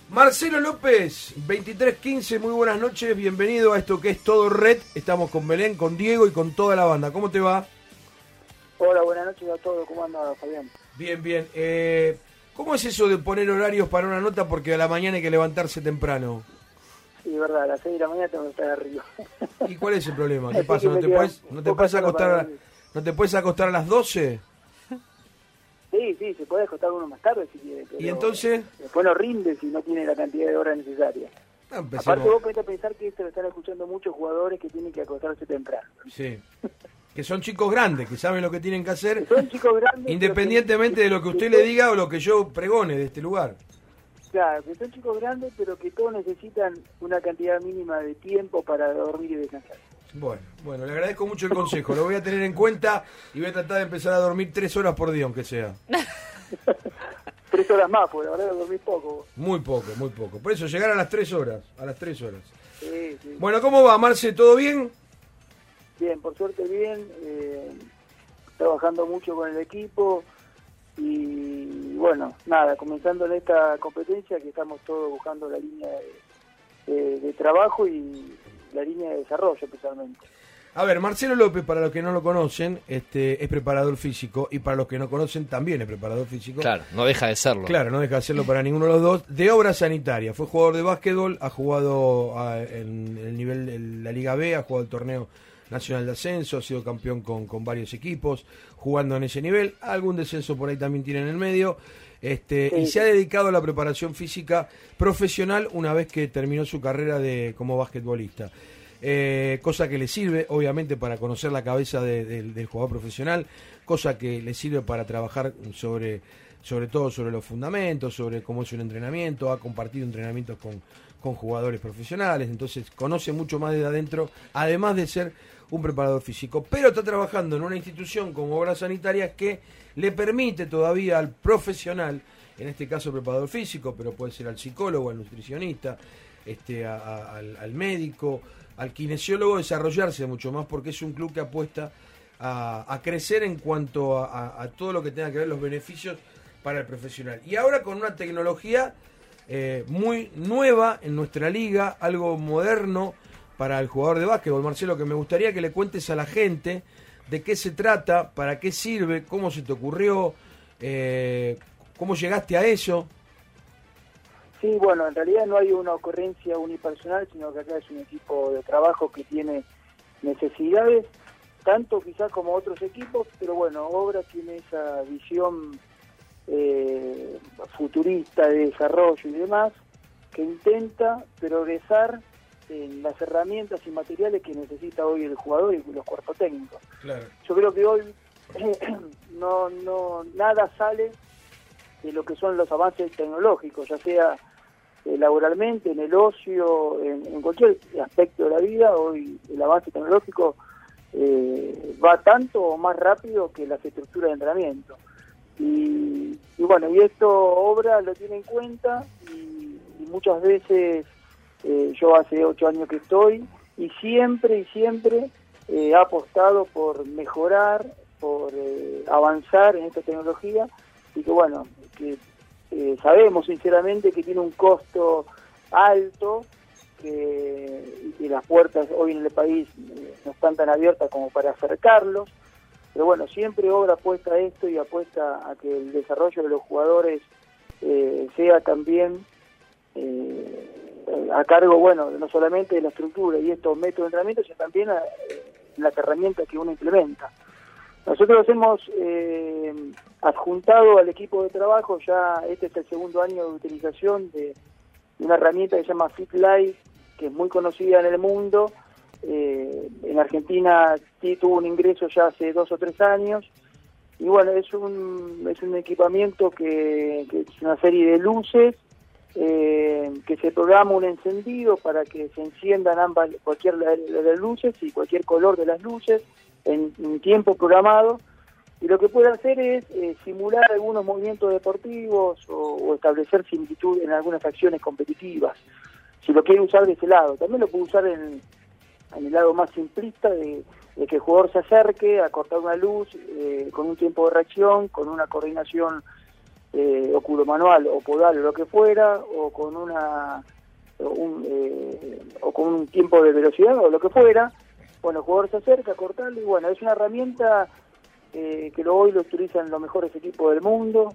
Marcelo López, 2315, muy buenas noches, bienvenido a esto que es Todo Red. Estamos con Belén, con Diego y con toda la banda. ¿Cómo te va? Hola, buenas noches a todos. ¿Cómo anda, Fabián? Bien, bien. ¿Cómo es eso de poner horarios para una nota porque a la mañana hay que levantarse temprano? Sí, es verdad, a las 6 de la mañana tengo que estar arriba. ¿Y cuál es el problema? ¿Qué pasa? ¿No te puedes acostar a las 12? Sí, se puede acostar uno más tarde si quiere. Pero ¿Y entonces? Después no rinde si no tiene la cantidad de horas necesarias. Aparte vos podés pensar que esto lo están escuchando muchos jugadores que tienen que acostarse temprano. Sí. Que son chicos grandes, que saben lo que tienen que hacer. Que son chicos grandes. Independientemente de lo que usted le diga o lo que yo pregone de este lugar. Claro, que son chicos grandes, pero que todos necesitan una cantidad mínima de tiempo para dormir y descansar. Bueno, le agradezco mucho el consejo, lo voy a tener en cuenta y voy a tratar de empezar a dormir 3 horas por día, aunque sea. 3 horas más, porque la verdad dormís poco. Muy poco. Por eso, llegar a las 3 horas, Sí. Bueno, ¿cómo va, Marce? ¿Todo bien? Bien, por suerte bien, trabajando mucho con el equipo y bueno, nada, comenzando en esta competencia que estamos todos buscando la línea de trabajo y la línea de desarrollo especialmente. A ver, Marcelo López, para los que no lo conocen, es preparador físico y para los que no conocen también es preparador físico. Claro, no deja de serlo. Claro, no deja de serlo para ninguno de los dos. De obra sanitaria, fue jugador de básquetbol, ha jugado en el nivel de la Liga B, ha jugado el torneo nacional de ascenso, ha sido campeón con varios equipos, jugando en ese nivel, algún descenso por ahí también tiene en el medio, y se ha dedicado a la preparación física profesional una vez que terminó su carrera como basquetbolista. Cosa que le sirve obviamente para conocer la cabeza del jugador profesional, cosa que le sirve para trabajar sobre todo sobre los fundamentos, sobre cómo es un entrenamiento, ha compartido entrenamientos con jugadores profesionales, entonces conoce mucho más desde adentro, además de ser un preparador físico, pero está trabajando en una institución como Obras Sanitarias que le permite todavía al profesional, en este caso preparador físico, pero puede ser al psicólogo, al nutricionista, al médico, al kinesiólogo, desarrollarse mucho más porque es un club que apuesta a crecer en cuanto a todo lo que tenga que ver los beneficios para el profesional. Y ahora con una tecnología muy nueva en nuestra liga, algo moderno para el jugador de básquetbol. Marcelo, que me gustaría que le cuentes a la gente de qué se trata, para qué sirve, cómo se te ocurrió, cómo llegaste a eso. Sí, bueno, en realidad no hay una ocurrencia unipersonal, sino que acá es un equipo de trabajo que tiene necesidades, tanto quizás como otros equipos, pero bueno, Obra tiene esa visión futurista de desarrollo y demás, que intenta progresar en las herramientas y materiales que necesita hoy el jugador y los cuerpos técnicos. Claro. Yo creo que hoy nada sale de lo que son los avances tecnológicos, ya sea laboralmente, en el ocio, en cualquier aspecto de la vida. Hoy el avance tecnológico va tanto o más rápido que las estructuras de entrenamiento. Y bueno, y esto Obra lo tiene en cuenta y muchas veces yo hace 8 años que estoy y siempre ha apostado por mejorar, por avanzar en esta tecnología y que bueno, que sabemos sinceramente que tiene un costo alto, que las puertas hoy en el país no están tan abiertas como para acercarlos, pero bueno, siempre Obra apuesta a esto y apuesta a que el desarrollo de los jugadores sea también a cargo, bueno, no solamente de la estructura y estos métodos de entrenamiento, sino también las herramientas que uno implementa. Nosotros hemos adjuntado al equipo de trabajo, ya este es el segundo año de utilización de una herramienta que se llama FitLife, que es muy conocida en el mundo. En Argentina sí tuvo un ingreso ya hace 2 o 3 años. Y bueno, es un equipamiento que es una serie de luces, que se programa un encendido para que se enciendan cualquier de las luces y cualquier color de las luces en un tiempo programado, y lo que puede hacer es simular algunos movimientos deportivos o establecer similitud en algunas acciones competitivas, si lo quiere usar de ese lado. También lo puede usar en el lado más simplista de que el jugador se acerque a cortar una luz con un tiempo de reacción, con una coordinación oculomanual o podal o lo que fuera, o con con un tiempo de velocidad o lo que fuera, bueno, el jugador se acerca a cortarlo y bueno, es una herramienta que hoy lo utilizan los mejores equipos del mundo,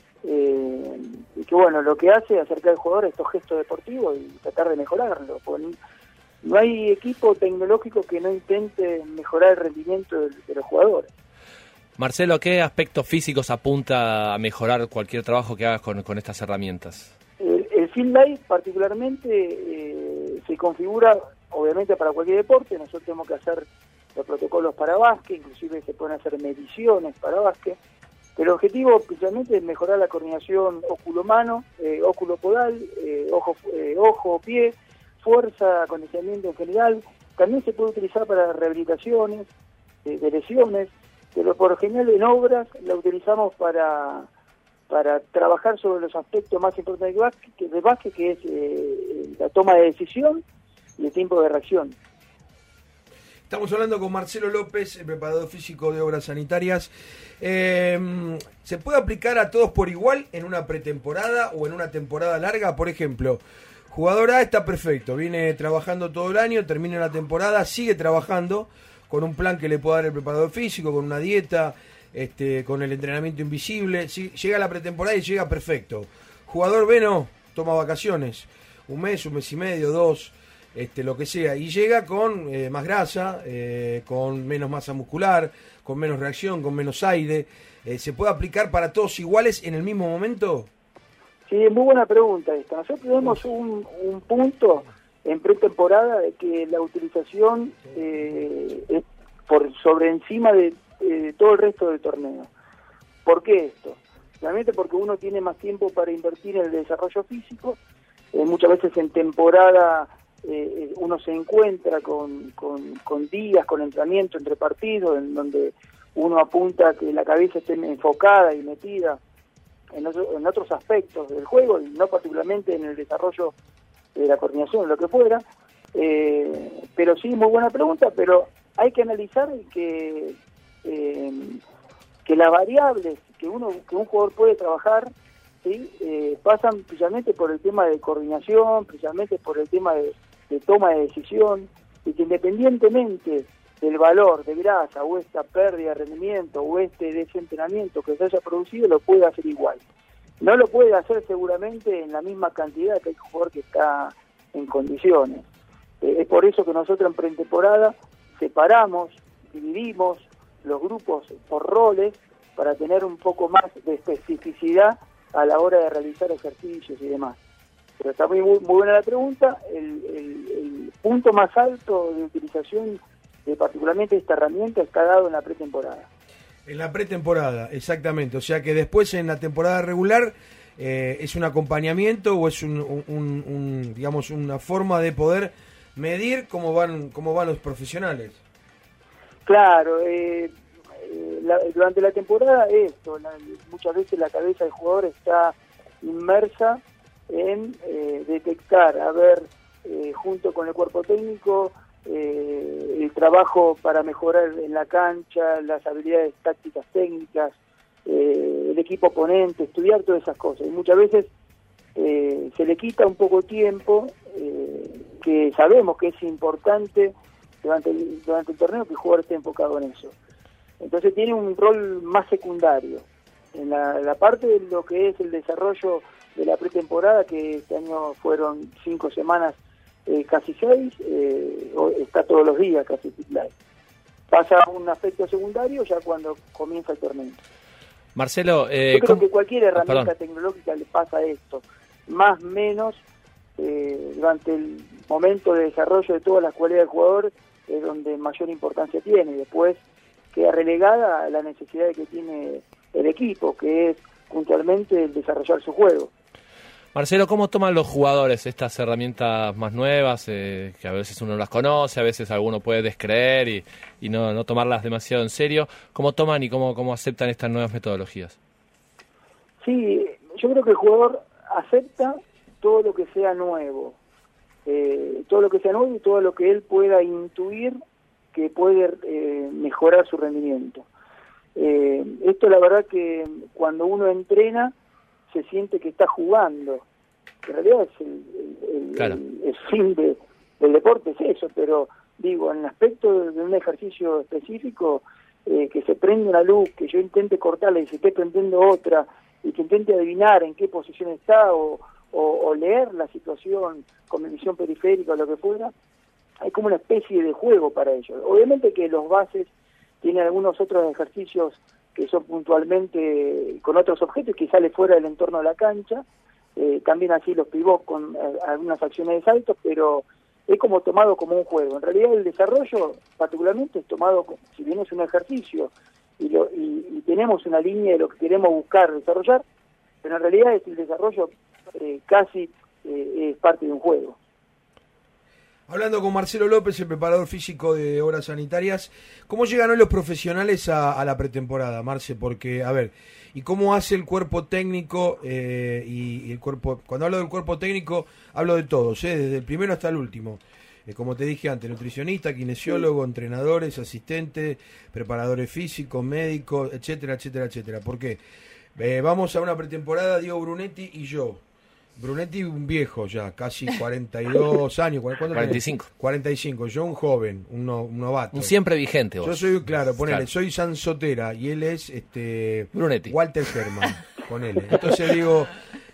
y que bueno, lo que hace es acercar al jugador a estos gestos deportivos y tratar de mejorarlo. No hay equipo tecnológico que no intente mejorar el rendimiento de los jugadores. Marcelo, ¿qué aspectos físicos apunta a mejorar cualquier trabajo que hagas con estas herramientas? El Field Life particularmente se configura obviamente para cualquier deporte. Nosotros tenemos que hacer los protocolos para básquet, inclusive se pueden hacer mediciones para básquet, pero el objetivo principalmente es mejorar la coordinación óculo-mano, óculo-podal, ojo-pie, fuerza, acondicionamiento en general. También se puede utilizar para rehabilitaciones de lesiones, pero por lo general en obras la utilizamos para trabajar sobre los aspectos más importantes del básquet, que es la toma de decisión y el tiempo de reacción. Estamos hablando con Marcelo López, el preparador físico de Obras Sanitarias. ¿Se puede aplicar a todos por igual en una pretemporada o en una temporada larga? Por ejemplo, jugador A está perfecto, viene trabajando todo el año, termina la temporada, sigue trabajando con un plan que le pueda dar el preparador físico, con una dieta, con el entrenamiento invisible. Llega la pretemporada y llega perfecto. Jugador B no, toma vacaciones, un mes y medio, 2, lo que sea, y llega con más grasa, con menos masa muscular, con menos reacción, con menos aire. ¿Se puede aplicar para todos iguales en el mismo momento? Sí, es muy buena pregunta esta. Nosotros tenemos un punto en pretemporada de que la utilización es por sobre encima de todo el resto del torneo. ¿Por qué esto? Realmente porque uno tiene más tiempo para invertir en el desarrollo físico. Muchas veces en temporada uno se encuentra con días, con entrenamiento entre partidos, en donde uno apunta a que la cabeza esté enfocada y metida en otros aspectos del juego, y no particularmente en el desarrollo de la coordinación, lo que fuera. Pero sí, muy buena pregunta, pero hay que analizar que las variables que un jugador puede trabajar, ¿sí? Pasan precisamente por el tema de coordinación, precisamente por el tema de toma de decisión, y que independientemente del valor de grasa o esta pérdida de rendimiento o desentrenamiento que se haya producido, lo puede hacer igual. No lo puede hacer seguramente en la misma cantidad que el jugador que está en condiciones. Es por eso que nosotros en pretemporada separamos, dividimos los grupos por roles para tener un poco más de especificidad a la hora de realizar ejercicios y demás. Pero está muy buena la pregunta. El punto más alto de utilización de particularmente esta herramienta está dado en la pretemporada. En la pretemporada, exactamente. O sea que después en la temporada regular es un acompañamiento o es digamos una forma de poder medir cómo van los profesionales. Claro, durante la temporada muchas veces la cabeza del jugador está inmersa en detectar, junto con el cuerpo técnico, el trabajo para mejorar en la cancha, las habilidades tácticas técnicas, el equipo oponente, estudiar todas esas cosas. Y muchas veces se le quita un poco tiempo, que sabemos que es importante durante el torneo que el jugador esté enfocado en eso. Entonces tiene un rol más secundario. En la parte de lo que es el desarrollo de la pretemporada, que este año fueron 5 semanas, casi 6, está todos los días casi live. Pasa a un aspecto secundario ya cuando comienza el torneo. Marcelo, yo creo que cualquier herramienta tecnológica le pasa esto, más o menos durante el momento de desarrollo de todas las cualidades del jugador es donde mayor importancia tiene, y después queda relegada a la necesidad que tiene el equipo, que es puntualmente el desarrollar su juego. Marcelo, ¿cómo toman los jugadores estas herramientas más nuevas, que a veces uno las conoce, a veces alguno puede descreer y no tomarlas demasiado en serio? ¿Cómo toman y cómo aceptan estas nuevas metodologías? Sí, yo creo que el jugador acepta todo lo que sea nuevo, y todo lo que él pueda intuir que puede mejorar su rendimiento. Esto la verdad que cuando uno entrena se siente que está jugando. En realidad es el fin del deporte es eso, pero digo, en el aspecto de un ejercicio específico, que se prende una luz, que yo intente cortarla y se esté prendiendo otra, y que intente adivinar en qué posición está o leer la situación con mi visión periférica o lo que fuera, hay como una especie de juego para ellos. Obviamente que los bases tienen algunos otros ejercicios que son puntualmente con otros objetos que sale fuera del entorno de la cancha, también así los pivots con algunas acciones de salto, pero es como tomado como un juego. En realidad el desarrollo particularmente es tomado, si bien es un ejercicio y tenemos una línea de lo que queremos buscar desarrollar, pero en realidad el desarrollo casi es parte de un juego. Hablando con Marcelo López, el preparador físico de Obras Sanitarias, ¿cómo llegan hoy los profesionales a la pretemporada, Marce? Porque, a ver, ¿y cómo hace el cuerpo técnico y el cuerpo? Cuando hablo del cuerpo técnico, hablo de todos, desde el primero hasta el último. Como te dije antes, nutricionista, kinesiólogo, entrenadores, asistentes, preparadores físicos, médicos, etcétera, etcétera, etcétera. ¿Por qué? Vamos a una pretemporada, Diego Brunetti y yo. Brunetti un viejo ya, casi 42 años. ¿Cuánto 45. Tenés? 45, yo un joven, un novato. Un siempre vigente vos. Yo soy, ponele, soy Sansotera y él es Brunetti. Walter Sherman, ponele. Entonces digo,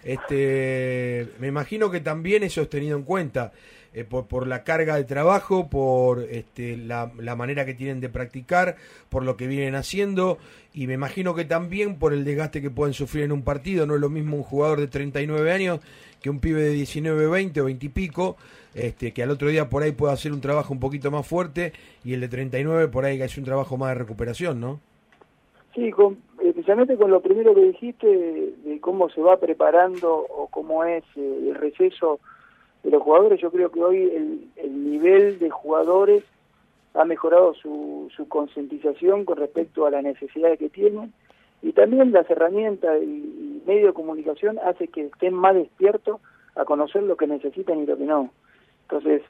me imagino que también eso es tenido en cuenta. Por la carga de trabajo, por la manera que tienen de practicar, por lo que vienen haciendo, y me imagino que también por el desgaste que pueden sufrir en un partido. No es lo mismo un jugador de 39 años que un pibe de 19, 20 o 20 y pico, que al otro día por ahí puede hacer un trabajo un poquito más fuerte, y el de 39 por ahí que hace un trabajo más de recuperación, ¿no? Sí, especialmente con lo primero que dijiste, de cómo se va preparando o cómo es el receso de los jugadores. Yo creo que hoy el nivel de jugadores ha mejorado su concientización con respecto a las necesidades que tienen, y también las herramientas y medio de comunicación hace que estén más despiertos a conocer lo que necesitan y lo que no. Entonces,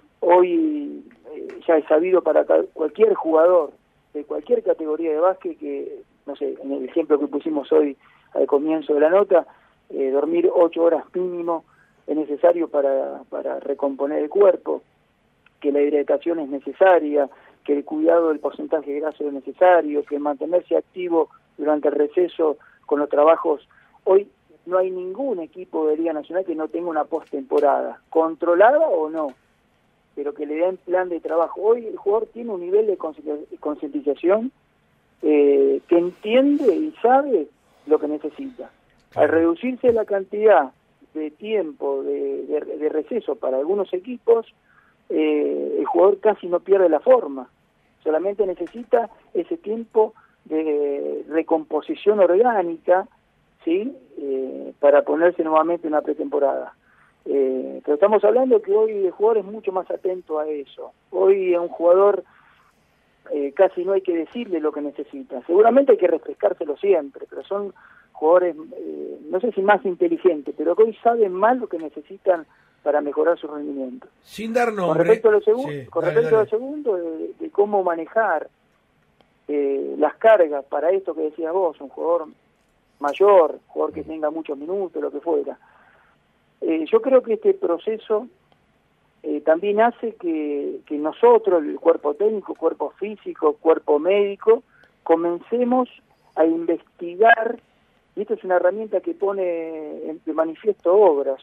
hoy ya es sabido para cualquier jugador de cualquier categoría de básquet que, no sé, en el ejemplo que pusimos hoy al comienzo de la nota, dormir 8 horas mínimo es necesario para recomponer el cuerpo, que la hidratación es necesaria, que el cuidado del porcentaje de grasa es necesario, que mantenerse activo durante el receso con los trabajos. Hoy no hay ningún equipo de Liga Nacional que no tenga una postemporada, controlada o no, pero que le den plan de trabajo. Hoy el jugador tiene un nivel de concientización que entiende y sabe lo que necesita. Al reducirse la cantidad de tiempo de receso para algunos equipos, el jugador casi no pierde la forma, solamente necesita ese tiempo de recomposición orgánica, ¿sí? Para ponerse nuevamente en una pretemporada. Pero estamos hablando que hoy el jugador es mucho más atento a eso. Hoy a un jugador casi no hay que decirle lo que necesita. Seguramente hay que refrescárselo siempre, pero son jugadores, no sé si más inteligentes, pero que hoy saben más lo que necesitan para mejorar su rendimiento. Sin dar nombre. Con respecto a lo dale. segundo, de cómo manejar las cargas para esto que decías vos, un jugador mayor, jugador que tenga muchos minutos, lo que fuera. Yo creo que este proceso también hace que nosotros, el cuerpo técnico, cuerpo físico, cuerpo médico, comencemos a investigar, y esto es una herramienta que pone de manifiesto obras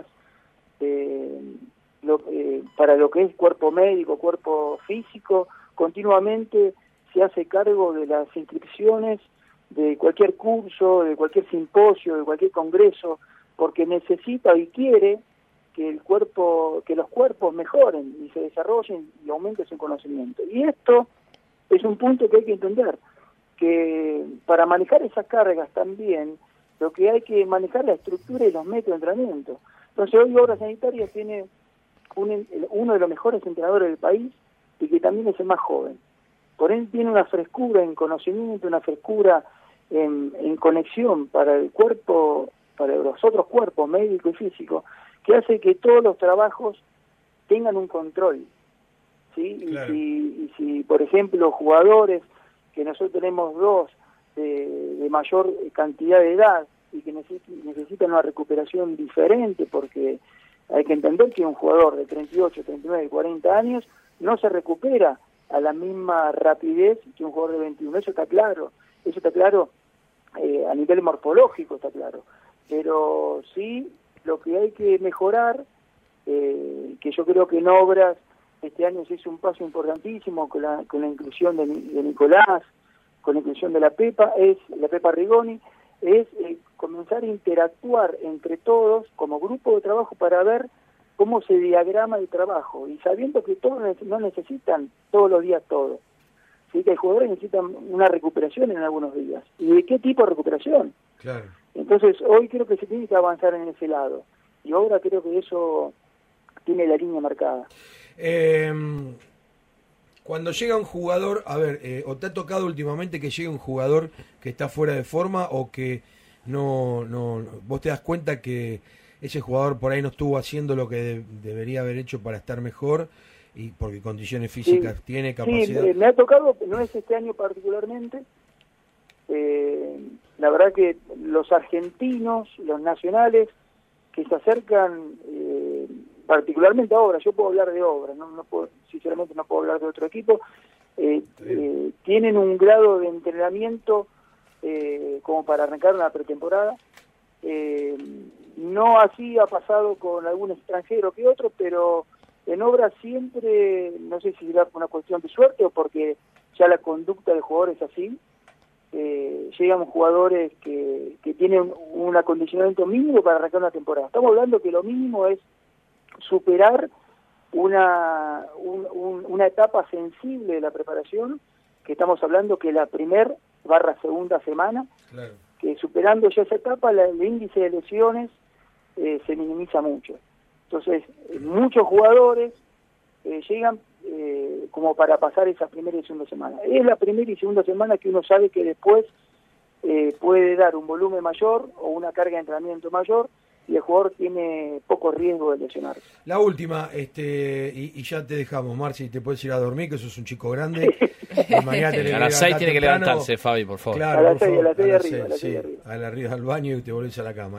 para lo que es cuerpo médico, cuerpo físico, continuamente se hace cargo de las inscripciones de cualquier curso, de cualquier simposio, de cualquier congreso, porque necesita y quiere que los cuerpos mejoren y se desarrollen y aumenten su conocimiento. Y esto es un punto que hay que entender, que para manejar esas cargas también, lo que hay que manejar la estructura y los métodos de entrenamiento. Entonces hoy Obras Sanitarias tiene uno de los mejores entrenadores del país y que también es el más joven. Por él tiene una frescura en conocimiento, una frescura en conexión para el cuerpo, para los otros cuerpos médico y físico, que hace que todos los trabajos tengan un control, ¿sí? Claro. Y si, por ejemplo, jugadores, que nosotros tenemos dos de mayor cantidad de edad, y que necesitan una recuperación diferente, porque hay que entender que un jugador de 38, 39, 40 años no se recupera a la misma rapidez que un jugador de 21. Eso está claro a nivel morfológico, está claro. Pero sí, lo que hay que mejorar, que yo creo que en Obras este año se hizo un paso importantísimo con la inclusión de Nicolás, con la inclusión de la Pepa Rigoni, es comenzar a interactuar entre todos como grupo de trabajo para ver cómo se diagrama el trabajo, y sabiendo que todos no necesitan todos los días todo. ¿Sí? Que hay jugadores que necesitan una recuperación en algunos días. ¿Y de qué tipo de recuperación? Claro. Entonces, hoy creo que se tiene que avanzar en ese lado. Y ahora creo que eso tiene la línea marcada. Cuando llega un jugador, a ver, ¿o te ha tocado últimamente que llegue un jugador que está fuera de forma o que no vos te das cuenta que ese jugador por ahí no estuvo haciendo lo que debería haber hecho para estar mejor, y porque condiciones físicas tiene, capacidad? Sí, me ha tocado, no es este año particularmente. La verdad que los argentinos, los nacionales que se acercan, particularmente ahora, yo puedo hablar de Obras, sinceramente no puedo hablar de otro equipo, tienen un grado de entrenamiento como para arrancar una pretemporada. No así ha pasado con algún extranjero que otro, pero en Obras siempre, no sé si será una cuestión de suerte o porque ya la conducta del jugador es así, llegan jugadores que tienen un acondicionamiento mínimo para arrancar una temporada. Estamos hablando que lo mínimo es superar una etapa sensible de la preparación, que estamos hablando que la segunda semana, claro, que superando ya esa etapa el índice de lesiones se minimiza mucho. Entonces, muchos jugadores llegan como para pasar esa primera y segunda semana. Es la primera y segunda semana que uno sabe que después puede dar un volumen mayor o una carga de entrenamiento mayor, y el jugador tiene poco riesgo de lesionarse. La última, y ya te dejamos, Marci, te puedes ir a dormir, que sos un chico grande. Y a las 6 tiene que levantarse, Fabi, por favor. Claro, a las 6 arriba. A las arriba al baño y te volvés a la cama.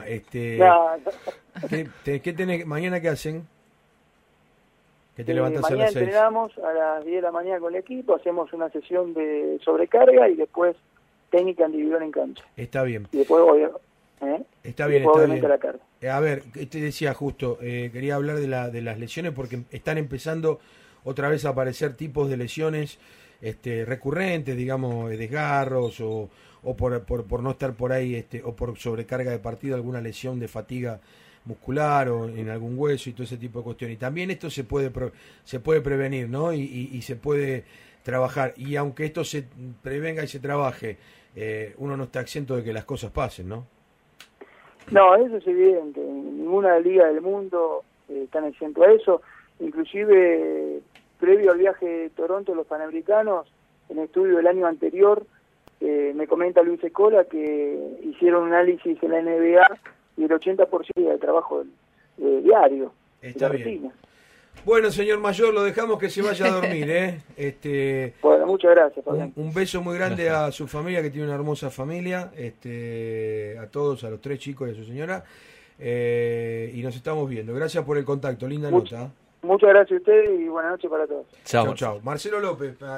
¿Qué tenés, mañana qué hacen? Que te levantás a las 6. Mañana entrenamos a las 10 de la mañana con el equipo, hacemos una sesión de sobrecarga y después técnica individual en cancha. Está bien. Y después Está bien. La carga. A ver, te decía justo, quería hablar de las lesiones porque están empezando otra vez a aparecer tipos de lesiones recurrentes, digamos, desgarros o por no estar por ahí, o por sobrecarga de partido, alguna lesión de fatiga muscular o en algún hueso y todo ese tipo de cuestiones. Y también esto se puede prevenir, ¿no? Y se puede trabajar. Y aunque esto se prevenga y se trabaje, uno no está exento de que las cosas pasen, ¿no? No, eso es evidente. Ninguna liga del mundo están exento a eso. Inclusive, previo al viaje de Toronto, los Panamericanos, en el estudio del año anterior, me comenta Luis Escola que hicieron un análisis en la NBA y el 80% del trabajo diario. Está bien. Bueno, señor Mayor, lo dejamos que se vaya a dormir, ¿eh? Bueno, muchas gracias, Fabián. Un beso muy grande a su familia, que tiene una hermosa familia, a todos, a los 3 chicos y a su señora, y nos estamos viendo. Gracias por el contacto, linda nota. Muchas gracias a ustedes y buenas noches para todos. Chao. Chao. Marcelo López.